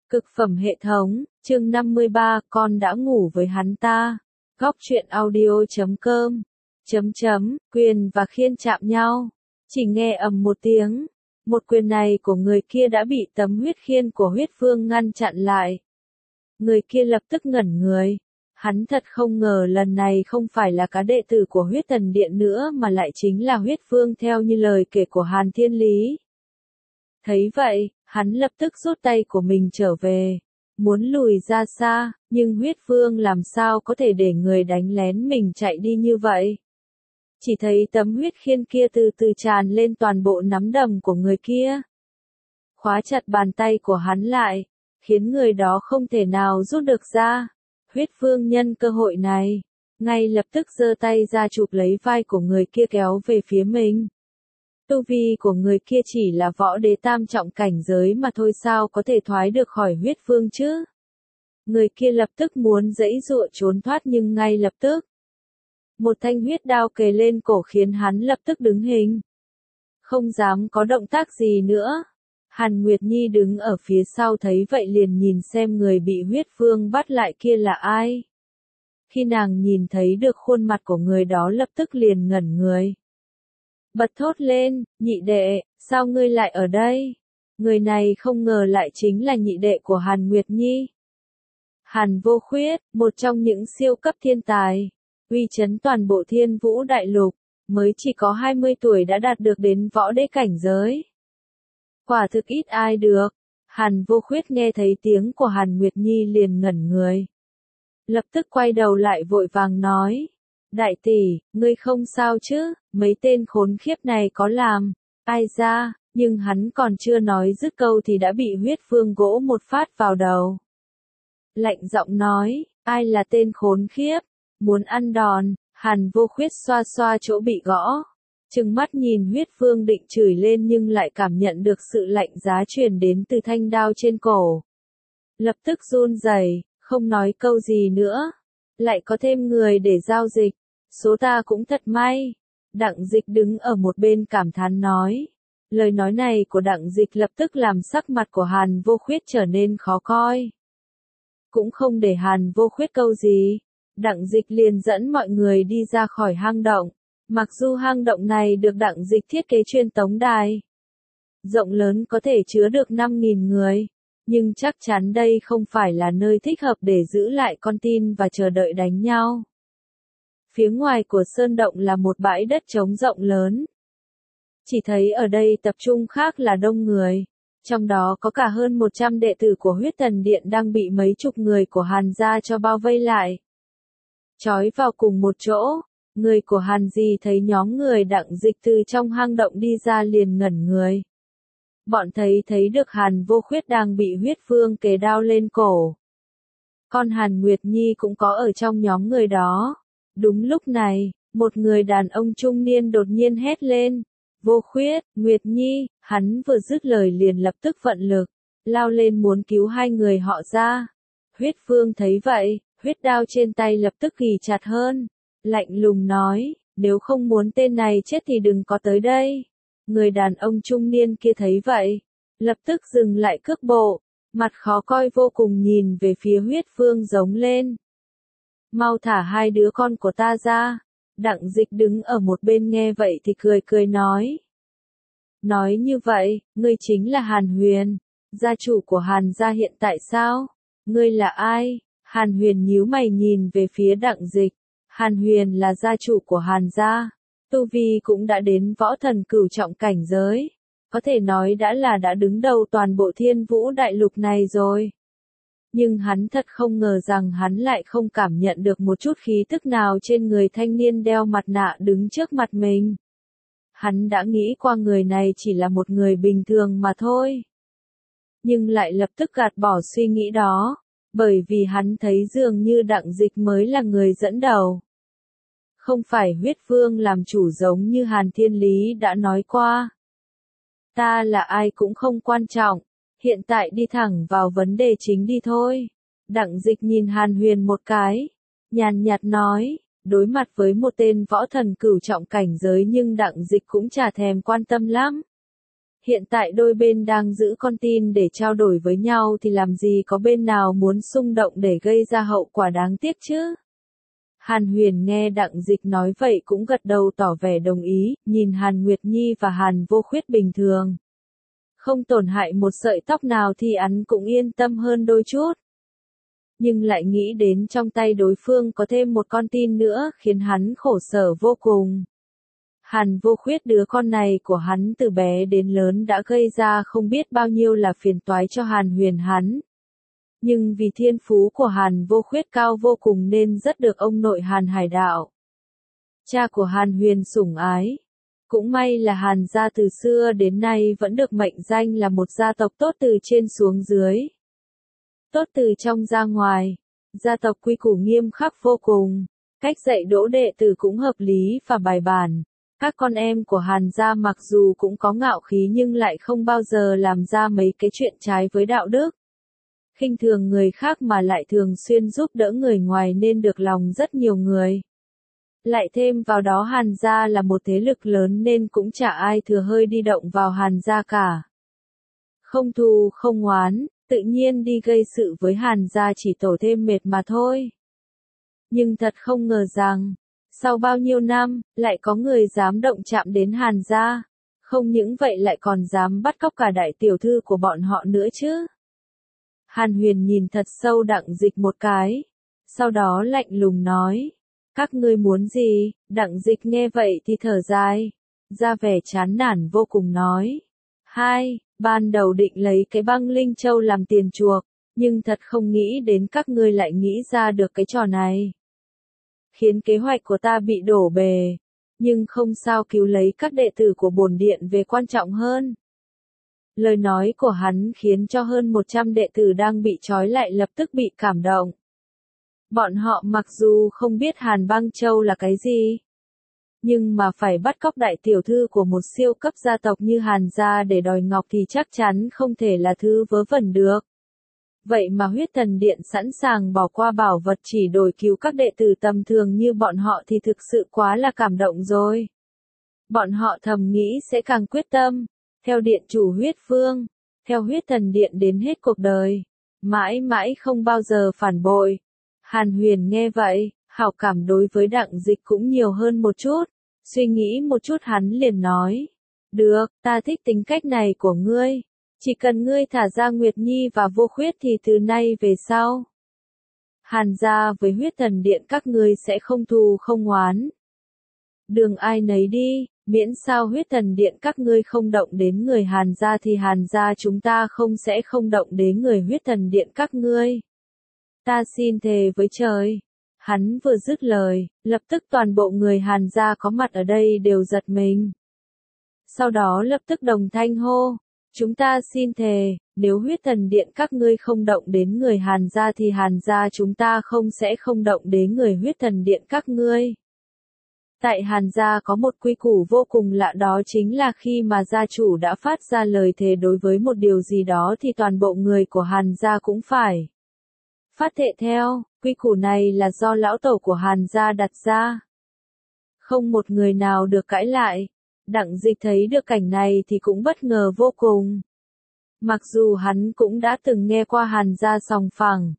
Cực phẩm hệ thống, chương 53, con đã ngủ với hắn ta. Góc truyện audio.com. Quyền và khiên chạm nhau. Chỉ nghe ầm một tiếng. Một quyền này của người kia đã bị tấm huyết khiên của huyết vương ngăn chặn lại. Người kia lập tức ngẩn người. Hắn thật không ngờ lần này không phải là cá đệ tử của huyết thần điện nữa mà lại chính là huyết vương theo như lời kể của Hàn Thiên Lý. Thấy vậy, hắn lập tức rút tay của mình trở về, muốn lùi ra xa, nhưng huyết vương làm sao có thể để người đánh lén mình chạy đi như vậy. Chỉ thấy tấm huyết khiên kia từ từ tràn lên toàn bộ nắm đấm của người kia. Khóa chặt bàn tay của hắn lại, khiến người đó không thể nào rút được ra. Huyết vương nhân cơ hội này, ngay lập tức giơ tay ra chụp lấy vai của người kia kéo về phía mình. Tu vi của người kia chỉ là võ đế tam trọng cảnh giới mà thôi, sao có thể thoái được khỏi huyết vương chứ? Người kia lập tức muốn giãy giụa trốn thoát, nhưng ngay lập tức một thanh huyết đao kề lên cổ khiến hắn lập tức đứng hình. Không dám có động tác gì nữa. Hàn Nguyệt Nhi đứng ở phía sau thấy vậy liền nhìn xem người bị huyết vương bắt lại kia là ai. Khi nàng nhìn thấy được khuôn mặt của người đó lập tức liền ngẩn người. Bật thốt lên, nhị đệ, sao ngươi lại ở đây? Người này không ngờ lại chính là nhị đệ của Hàn Nguyệt Nhi. Hàn Vô Khuyết, một trong những siêu cấp thiên tài, uy chấn toàn bộ Thiên Vũ Đại Lục, mới chỉ có 20 tuổi đã đạt được đến võ đế cảnh giới. Quả thực ít ai được. Hàn Vô Khuyết nghe thấy tiếng của Hàn Nguyệt Nhi liền ngẩn người. Lập tức quay đầu lại vội vàng nói. Đại tỷ, ngươi không sao chứ, mấy tên khốn khiếp này có làm ai ra, nhưng hắn còn chưa nói dứt câu thì đã bị huyết vương gỗ một phát vào đầu. Lạnh giọng nói, ai là tên khốn khiếp, muốn ăn đòn. Hàn Vô Khuyết xoa xoa chỗ bị gõ, trừng mắt nhìn huyết vương định chửi lên nhưng lại cảm nhận được sự lạnh giá truyền đến từ thanh đao trên cổ. Lập tức run rẩy, không nói câu gì nữa. Lại có thêm người để giao dịch, số ta cũng thật may. Đặng Dịch đứng ở một bên cảm thán nói. Lời nói này của Đặng Dịch lập tức làm sắc mặt của Hàn Vô Khuyết trở nên khó coi. Cũng không để Hàn Vô Khuyết câu gì, Đặng Dịch liền dẫn mọi người đi ra khỏi hang động. Mặc dù hang động này được Đặng Dịch thiết kế truyền tống đài rộng lớn có thể chứa được 5.000 người, nhưng chắc chắn đây không phải là nơi thích hợp để giữ lại con tin và chờ đợi đánh nhau. Phía ngoài của sơn động là một bãi đất trống rộng lớn. Chỉ thấy ở đây tập trung khác là đông người, trong đó có cả hơn 100 đệ tử của huyết thần điện đang bị mấy chục người của Hàn gia cho bao vây lại. Trói vào cùng một chỗ, người của Hàn Di thấy nhóm người Đặng Dịch từ trong hang động đi ra liền ngẩn người. Bọn thấy được Hàn Vô Khuyết đang bị huyết vương kề đao lên cổ. Con Hàn Nguyệt Nhi cũng có ở trong nhóm người đó. Đúng lúc này, một người đàn ông trung niên đột nhiên hét lên. Vô Khuyết, Nguyệt Nhi, hắn vừa dứt lời liền lập tức vận lực, lao lên muốn cứu hai người họ ra. Huyết vương thấy vậy, huyết đao trên tay lập tức ghì chặt hơn. Lạnh lùng nói, nếu không muốn tên này chết thì đừng có tới đây. Người đàn ông trung niên kia thấy vậy, lập tức dừng lại cước bộ, mặt khó coi vô cùng nhìn về phía huyết vương giống lên. Mau thả hai đứa con của ta ra. Đặng Dịch đứng ở một bên nghe vậy thì cười nói. Nói như vậy, ngươi chính là Hàn Huyền, gia chủ của Hàn gia hiện tại sao? Ngươi là ai? Hàn Huyền nhíu mày nhìn về phía Đặng Dịch. Hàn Huyền là gia chủ của Hàn gia, tu vi cũng đã đến võ thần cửu trọng cảnh giới, có thể nói đã đứng đầu toàn bộ Thiên Vũ Đại Lục này rồi. Nhưng hắn thật không ngờ rằng hắn lại không cảm nhận được một chút khí tức nào trên người thanh niên đeo mặt nạ đứng trước mặt mình. Hắn đã nghĩ qua người này chỉ là một người bình thường mà thôi. Nhưng lại lập tức gạt bỏ suy nghĩ đó, bởi vì hắn thấy dường như Đặng Dịch mới là người dẫn đầu. Không phải huyết vương làm chủ giống như Hàn Thiên Lý đã nói qua. Ta là ai cũng không quan trọng. Hiện tại đi thẳng vào vấn đề chính đi thôi. Đặng Dịch nhìn Hàn Huyền một cái, nhàn nhạt nói, đối mặt với một tên võ thần cửu trọng cảnh giới nhưng Đặng Dịch cũng chả thèm quan tâm lắm. Hiện tại đôi bên đang giữ con tin để trao đổi với nhau thì làm gì có bên nào muốn xung động để gây ra hậu quả đáng tiếc chứ. Hàn Huyền nghe Đặng Dịch nói vậy cũng gật đầu tỏ vẻ đồng ý, nhìn Hàn Nguyệt Nhi và Hàn Vô Khuyết bình thường. Không tổn hại một sợi tóc nào thì hắn cũng yên tâm hơn đôi chút. Nhưng lại nghĩ đến trong tay đối phương có thêm một con tin nữa khiến hắn khổ sở vô cùng. Hàn Vô Khuyết đứa con này của hắn từ bé đến lớn đã gây ra không biết bao nhiêu là phiền toái cho Hàn Huyền hắn. Nhưng vì thiên phú của Hàn Vô Khuyết cao vô cùng nên rất được ông nội Hàn Hải Đạo, cha của Hàn Huyền sủng ái. Cũng may là Hàn gia từ xưa đến nay vẫn được mệnh danh là một gia tộc tốt từ trên xuống dưới. Tốt từ trong ra ngoài, gia tộc quy củ nghiêm khắc vô cùng, cách dạy dỗ đệ tử cũng hợp lý và bài bản. Các con em của Hàn gia mặc dù cũng có ngạo khí nhưng lại không bao giờ làm ra mấy cái chuyện trái với đạo đức. Khinh thường người khác mà lại thường xuyên giúp đỡ người ngoài nên được lòng rất nhiều người. Lại thêm vào đó Hàn gia là một thế lực lớn nên cũng chả ai thừa hơi đi động vào Hàn gia cả. Không thù không oán, tự nhiên đi gây sự với Hàn gia chỉ tổ thêm mệt mà thôi. Nhưng thật không ngờ rằng, sau bao nhiêu năm, lại có người dám động chạm đến Hàn gia. Không những vậy lại còn dám bắt cóc cả đại tiểu thư của bọn họ nữa chứ. Hàn Huyền nhìn thật sâu Đặng Dịch một cái. Sau đó lạnh lùng nói. Các ngươi muốn gì? Đặng Dịch nghe vậy thì thở dài. Ra vẻ chán nản vô cùng nói. Ban đầu định lấy cái băng linh châu làm tiền chuộc. Nhưng thật không nghĩ đến các ngươi lại nghĩ ra được cái trò này. Khiến kế hoạch của ta bị đổ bề. Nhưng không sao, cứu lấy các đệ tử của bổn điện về quan trọng hơn. Lời nói của hắn khiến cho hơn 100 đệ tử đang bị trói lại lập tức bị cảm động. Bọn họ mặc dù không biết Hàn Băng Châu là cái gì, nhưng mà phải bắt cóc đại tiểu thư của một siêu cấp gia tộc như Hàn gia để đòi ngọc thì chắc chắn không thể là thứ vớ vẩn được. Vậy mà Huyết Thần Điện sẵn sàng bỏ qua bảo vật chỉ đổi cứu các đệ tử tầm thường như bọn họ thì thực sự quá là cảm động rồi. Bọn họ thầm nghĩ sẽ càng quyết tâm, theo điện chủ Huyết Vương, theo Huyết Thần Điện đến hết cuộc đời, mãi mãi không bao giờ phản bội. Hàn Huyền nghe vậy, hảo cảm đối với Đặng Dịch cũng nhiều hơn một chút, suy nghĩ một chút hắn liền nói. Được, ta thích tính cách này của ngươi. Chỉ cần ngươi thả ra Nguyệt Nhi và Vô Khuyết thì từ nay về sau, Hàn gia với Huyết Thần Điện các ngươi sẽ không thù không oán. Đường ai nấy đi, miễn sao Huyết Thần Điện các ngươi không động đến người Hàn gia thì Hàn gia chúng ta sẽ không động đến người Huyết Thần Điện các ngươi. Ta xin thề với trời. Hắn vừa dứt lời, lập tức toàn bộ người Hàn gia có mặt ở đây đều giật mình. Sau đó lập tức đồng thanh hô. Chúng ta xin thề, nếu Huyết Thần Điện các ngươi không động đến người Hàn gia thì Hàn gia chúng ta sẽ không động đến người Huyết Thần Điện các ngươi. Tại Hàn gia có một quy củ vô cùng lạ, đó chính là khi mà gia chủ đã phát ra lời thề đối với một điều gì đó thì toàn bộ người của Hàn gia cũng phải phát thệ theo. Quy củ này là do lão tổ của Hàn gia đặt ra. Không một người nào được cãi lại. Đặng Dịch thấy được cảnh này thì cũng bất ngờ vô cùng. Mặc dù hắn cũng đã từng nghe qua Hàn gia sòng phẳng.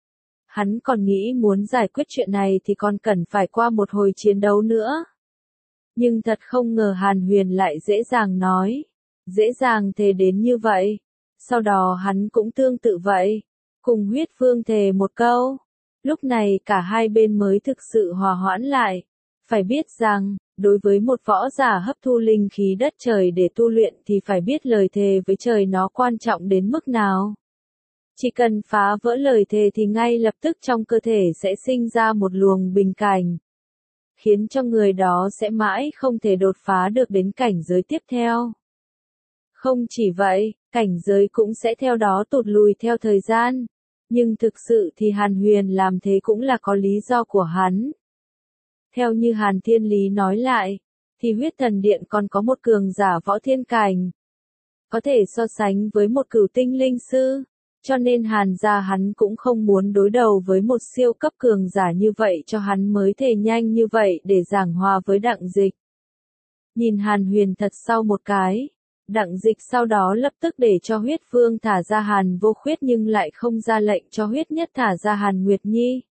Hắn còn nghĩ muốn giải quyết chuyện này thì còn cần phải qua một hồi chiến đấu nữa. Nhưng thật không ngờ Hàn Huyền lại dễ dàng nói. Dễ dàng thề đến như vậy. Sau đó hắn cũng tương tự vậy. Cùng Huyết Vương thề một câu. Lúc này cả hai bên mới thực sự hòa hoãn lại. Phải biết rằng, đối với một võ giả hấp thu linh khí đất trời để tu luyện thì phải biết lời thề với trời nó quan trọng đến mức nào. Chỉ cần phá vỡ lời thề thì ngay lập tức trong cơ thể sẽ sinh ra một luồng bình cảnh, khiến cho người đó sẽ mãi không thể đột phá được đến cảnh giới tiếp theo. Không chỉ vậy, cảnh giới cũng sẽ theo đó tụt lùi theo thời gian. Nhưng thực sự thì Hàn Huyền làm thế cũng là có lý do của hắn. Theo như Hàn Thiên Lý nói lại, thì Huyết Thần Điện còn có một cường giả võ thiên cảnh, có thể so sánh với một cửu tinh linh sư, cho nên Hàn gia hắn cũng không muốn đối đầu với một siêu cấp cường giả như vậy, cho hắn mới thề nhanh như vậy để giảng hòa với Đặng Dịch. Nhìn Hàn Huyền thật sâu một cái, Đặng Dịch sau đó lập tức để cho Huyết Vương thả ra Hàn Vô Khuyết nhưng lại không ra lệnh cho Huyết Nhất thả ra Hàn Nguyệt Nhi.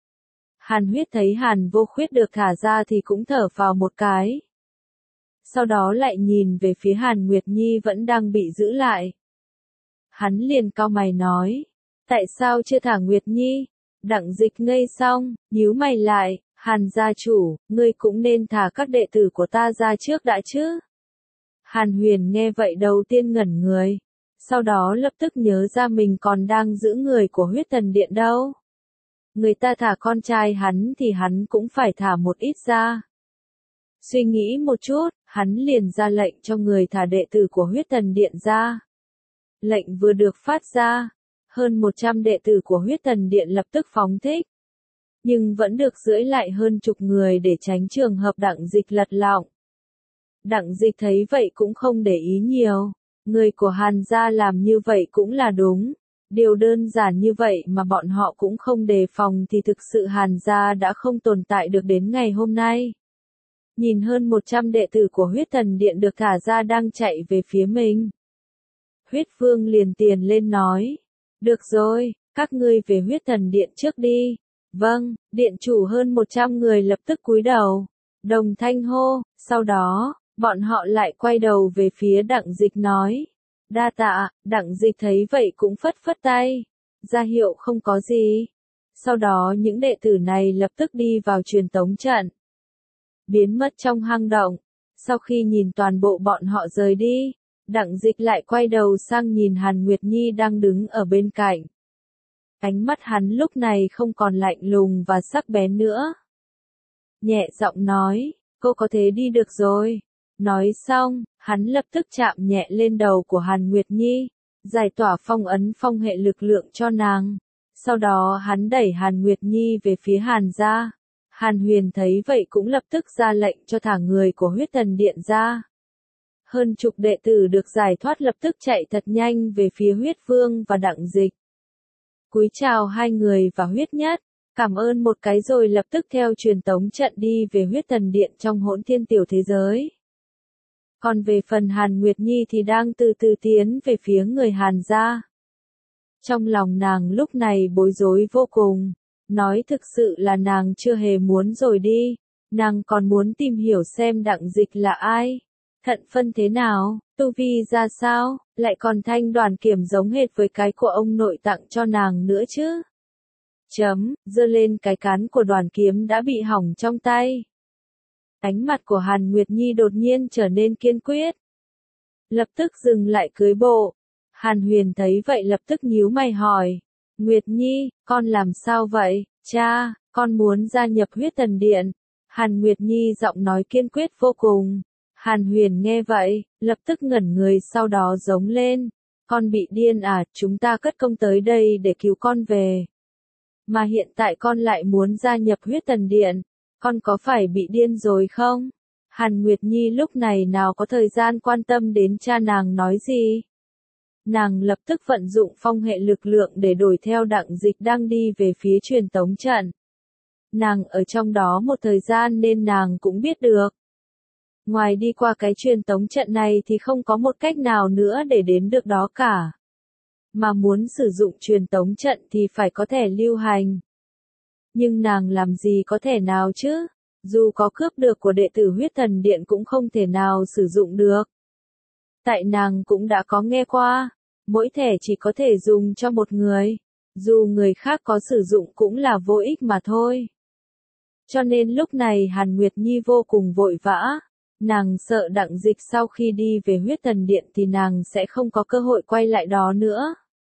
Hàn Huyết thấy Hàn Vô Khuyết được thả ra thì cũng thở phào một cái. Sau đó lại nhìn về phía Hàn Nguyệt Nhi vẫn đang bị giữ lại. Hắn liền cau mày nói, tại sao chưa thả Nguyệt Nhi? Đặng Dịch ngây xong, nhíu mày lại, Hàn gia chủ, ngươi cũng nên thả các đệ tử của ta ra trước đã chứ. Hàn Huyền nghe vậy đầu tiên ngẩn người, sau đó lập tức nhớ ra mình còn đang giữ người của Huyết Thần Điện đâu. Người ta thả con trai hắn thì hắn cũng phải thả một ít ra. Suy nghĩ một chút, hắn liền ra lệnh cho người thả đệ tử của Huyết Thần Điện ra. Lệnh vừa được phát ra, hơn 100 đệ tử của Huyết Thần Điện lập tức phóng thích. Nhưng vẫn được giữ lại hơn chục người để tránh trường hợp Đặng Dịch lật lọng. Đặng Dịch thấy vậy cũng không để ý nhiều. Người của Hàn gia làm như vậy cũng là đúng. Điều đơn giản như vậy mà bọn họ cũng không đề phòng thì thực sự Hàn gia đã không tồn tại được đến ngày hôm nay. Nhìn hơn 100 đệ tử của Huyết Thần Điện được thả ra đang chạy về phía mình. Huyết Vương liền tiền lên nói. Được rồi, các ngươi về Huyết Thần Điện trước đi. Vâng, điện chủ hơn 100 người lập tức cúi đầu. Đồng thanh hô, sau đó, bọn họ lại quay đầu về phía Đặng Dịch nói. Đa tạ, Đặng Dịch thấy vậy cũng phất phất tay. Ra hiệu không có gì. Sau đó những đệ tử này lập tức đi vào truyền tống trận. Biến mất trong hang động. Sau khi nhìn toàn bộ bọn họ rời đi, Đặng Dịch lại quay đầu sang nhìn Hàn Nguyệt Nhi đang đứng ở bên cạnh. Ánh mắt hắn lúc này không còn lạnh lùng và sắc bén nữa. Nhẹ giọng nói, cô có thể đi được rồi. Nói xong, hắn lập tức chạm nhẹ lên đầu của Hàn Nguyệt Nhi, giải tỏa phong ấn phong hệ lực lượng cho nàng. Sau đó hắn đẩy Hàn Nguyệt Nhi về phía Hàn gia. Hàn Huyền thấy vậy cũng lập tức ra lệnh cho thả người của Huyết Thần Điện ra. Hơn chục đệ tử được giải thoát lập tức chạy thật nhanh về phía Huyết Vương và Đặng Dịch. Cúi chào hai người và Huyết Nhất, cảm ơn một cái rồi lập tức theo truyền tống trận đi về Huyết Thần Điện trong Hỗn Thiên tiểu thế giới. Còn về phần Hàn Nguyệt Nhi thì đang từ từ tiến về phía người Hàn gia. Trong lòng nàng lúc này bối rối vô cùng, nói thực sự là nàng chưa hề muốn rồi đi, nàng còn muốn tìm hiểu xem Đặng Dịch là ai, thận phân thế nào, tu vi ra sao, lại còn thanh đoàn kiểm giống hệt với cái của ông nội tặng cho nàng nữa chứ. Giơ lên cái cán của đoàn kiếm đã bị hỏng trong tay. Ánh mặt của Hàn Nguyệt Nhi đột nhiên trở nên kiên quyết. Lập tức dừng lại cưới bộ. Hàn Huyền thấy vậy lập tức nhíu mày hỏi. Nguyệt Nhi, con làm sao vậy? Cha, con muốn gia nhập Huyết Thần Điện. Hàn Nguyệt Nhi giọng nói kiên quyết vô cùng. Hàn Huyền nghe vậy, lập tức ngẩn người sau đó giống lên. Con bị điên à, chúng ta cất công tới đây để cứu con về. Mà hiện tại con lại muốn gia nhập Huyết Thần Điện. Con có phải bị điên rồi không? Hàn Nguyệt Nhi lúc này nào có thời gian quan tâm đến cha nàng nói gì. Nàng lập tức vận dụng phong hệ lực lượng để đuổi theo Đặng Dịch đang đi về phía truyền tống trận. Nàng ở trong đó một thời gian nên nàng cũng biết được. Ngoài đi qua cái truyền tống trận này thì không có một cách nào nữa để đến được đó cả. Mà muốn sử dụng truyền tống trận thì phải có thẻ lưu hành. Nhưng nàng làm gì có thể nào chứ? Dù có cướp được của đệ tử Huyết Thần Điện cũng không thể nào sử dụng được. Tại nàng cũng đã có nghe qua, mỗi thẻ chỉ có thể dùng cho một người, dù người khác có sử dụng cũng là vô ích mà thôi. Cho nên lúc này Hàn Nguyệt Nhi vô cùng vội vã, nàng sợ Đặng Dịch sau khi đi về Huyết Thần Điện thì nàng sẽ không có cơ hội quay lại đó nữa.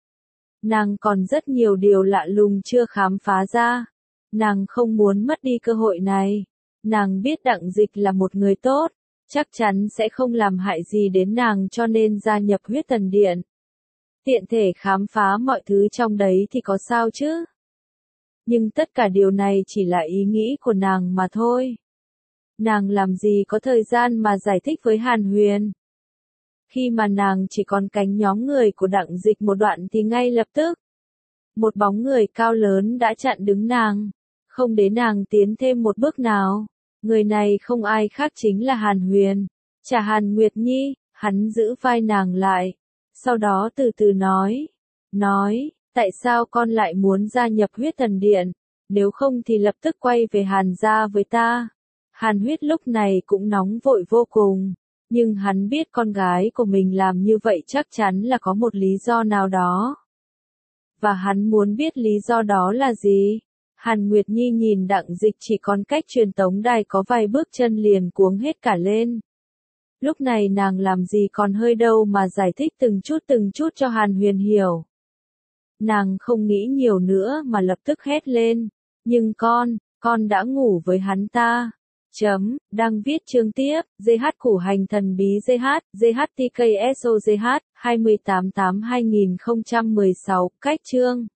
Nàng còn rất nhiều điều lạ lùng chưa khám phá ra. Nàng không muốn mất đi cơ hội này. Nàng biết Đặng Dịch là một người tốt, chắc chắn sẽ không làm hại gì đến nàng cho nên gia nhập Huyết Thần Điện. Tiện thể khám phá mọi thứ trong đấy thì có sao chứ? Nhưng tất cả điều này chỉ là ý nghĩ của nàng mà thôi. Nàng làm gì có thời gian mà giải thích với Hàn Huyền. Khi mà nàng chỉ còn cánh nhóm người của Đặng Dịch một đoạn thì ngay lập tức, một bóng người cao lớn đã chặn đứng nàng, không để nàng tiến thêm một bước nào. Người này không ai khác chính là Hàn Huyền. Chả Hàn Nguyệt Nhi, Hắn giữ vai nàng lại, sau đó từ từ nói, tại sao con lại muốn gia nhập huyết thần điện, nếu không thì lập tức quay về Hàn gia với ta. Hàn Huyết lúc này cũng nóng vội vô cùng, nhưng hắn biết con gái của mình làm như vậy chắc chắn là có một lý do nào đó. Và hắn muốn biết lý do đó là gì? Hàn Nguyệt Nhi nhìn Đặng Dịch chỉ còn cách truyền tống đài có vài bước chân liền cuống hết cả lên. Lúc này nàng làm gì còn hơi đâu mà giải thích từng chút cho Hàn Huyền hiểu. Nàng không nghĩ nhiều nữa mà lập tức hét lên, nhưng con đã ngủ với hắn ta. Đang viết chương tiếp, GH củ hành thần bí GHTKSOGH, 2088-2016, cách chương.